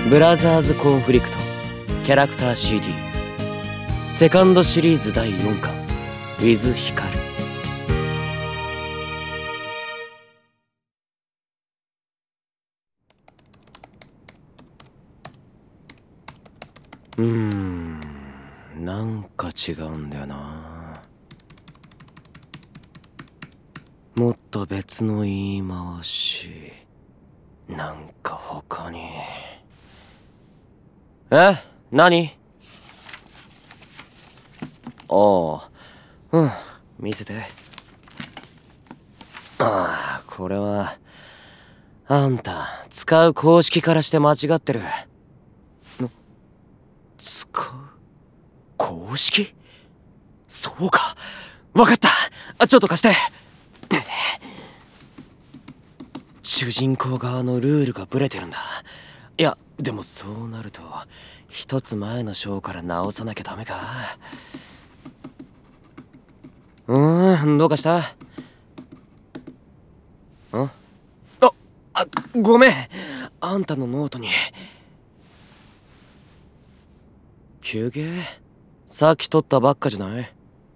ブラザーズコンフリクトキャラクター CD セカンドシリーズ第4巻 with ヒカル。なんか違うんだよな。もっと別の言い回し、なんか他に。何？見せて。これはあんた使う公式からして間違ってる。使う公式？そうか、わかった。ちょっと貸して。主人公側のルールがブレてるんだ。いやでもそうなると一つ前の章から直さなきゃダメか。どうかした？ごめん。あんたのノートに。休憩？さっき取ったばっかじゃない？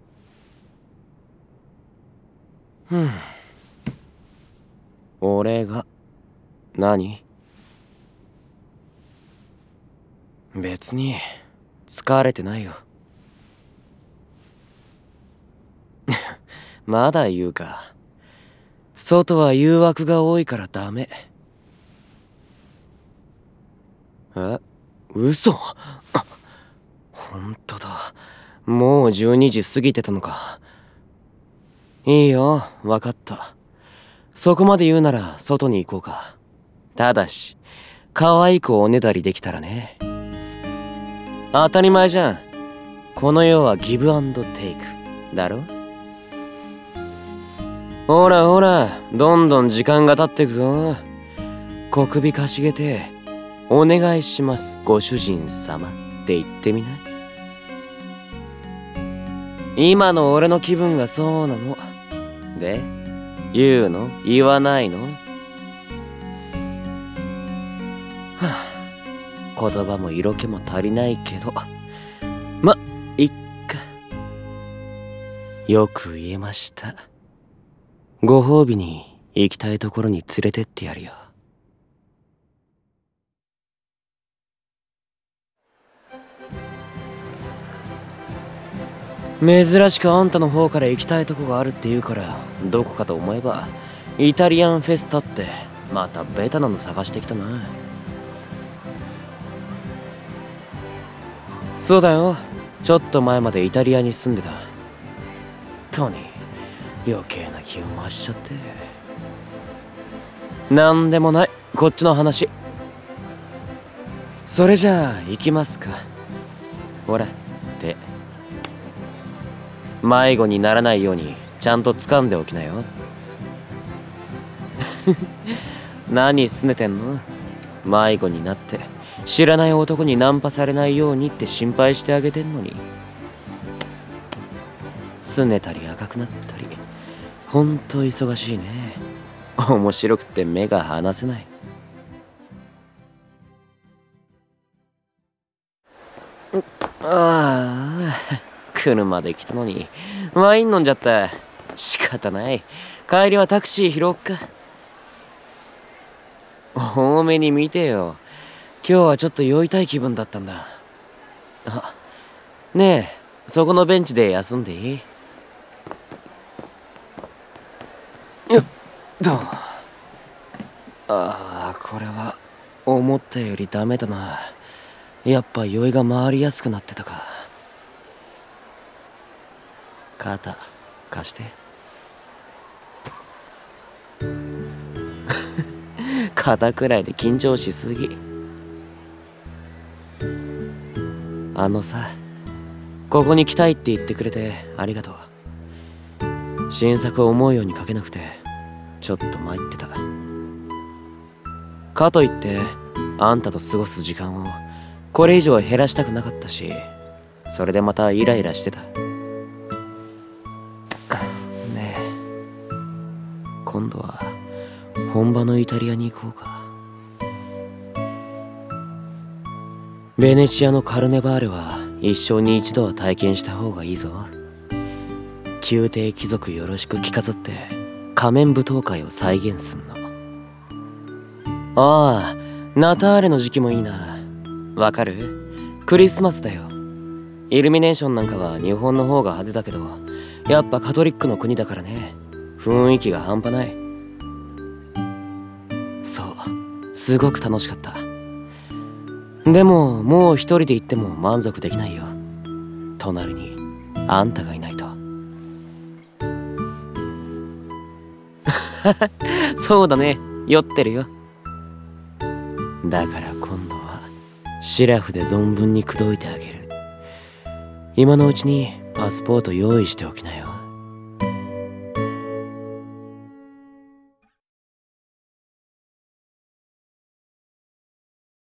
俺が何？別に疲れてないよ。まだ言うか。外は誘惑が多いからダメ。嘘？ほんとだ。もう12時過ぎてたのか。いいよ、わかった。そこまで言うなら外に行こうか。ただし可愛くおねだりできたらね。当たり前じゃん。この世はギブアンドテイクだろ。ほらほら、どんどん時間が経ってくぞ。小首かしげてお願いしますご主人様って言ってみな。今の俺の気分がそうなの。で、言うの？言わないの？言葉も色気も足りないけど、ま、いっか。よく言えました。ご褒美に行きたいところに連れてってやるよ。珍しくあんたの方から行きたいとこがあるって言うからどこかと思えばイタリアンフェスタってまたベタなの探してきたな。そうだよ、ちょっと前までイタリアに住んでた。トニー、余計な気を回しちゃって。なんでもない、こっちの話。それじゃあ行きますか。ほら手、迷子にならないようにちゃんと掴んでおきなよ。何すねてんの？迷子になって知らない男にナンパされないようにって心配してあげてんのに。すねたり赤くなったり、ほんと忙しいね。面白くて目が離せない。車で来たのにワイン飲んじゃった。仕方ない、帰りはタクシー拾おっか。多めに見てよ。今日はちょっと酔いたい気分だったんだ。ねえ、そこのベンチで休んでいい？よっと。これは思ったよりダメだな。やっぱ酔いが回りやすくなってたか。肩貸して。肩くらいで緊張しすぎ。さ、ここに来たいって言ってくれてありがとう。新作を思うように書けなくてちょっと参ってた。かといってあんたと過ごす時間をこれ以上減らしたくなかったし、それでまたイライラしてた。ねえ、今度は本場のイタリアに行こうか。 ベネチアのカルネバールは一生に一度は体験した方がいいぞ。宮廷貴族よろしく着飾って仮面舞踏会を再現すんの。ああ、ナターレの時期もいいな。わかる？クリスマスだよ。イルミネーションなんかは日本の方が派手だけど、やっぱカトリックの国だからね、雰囲気が半端ない。そう、すごく楽しかった。でももう一人で行っても満足できないよ。隣にあんたがいないと。そうだね、酔ってるよ。だから今度はシラフで存分に口説いてあげる。今のうちにパスポート用意しておきなよ。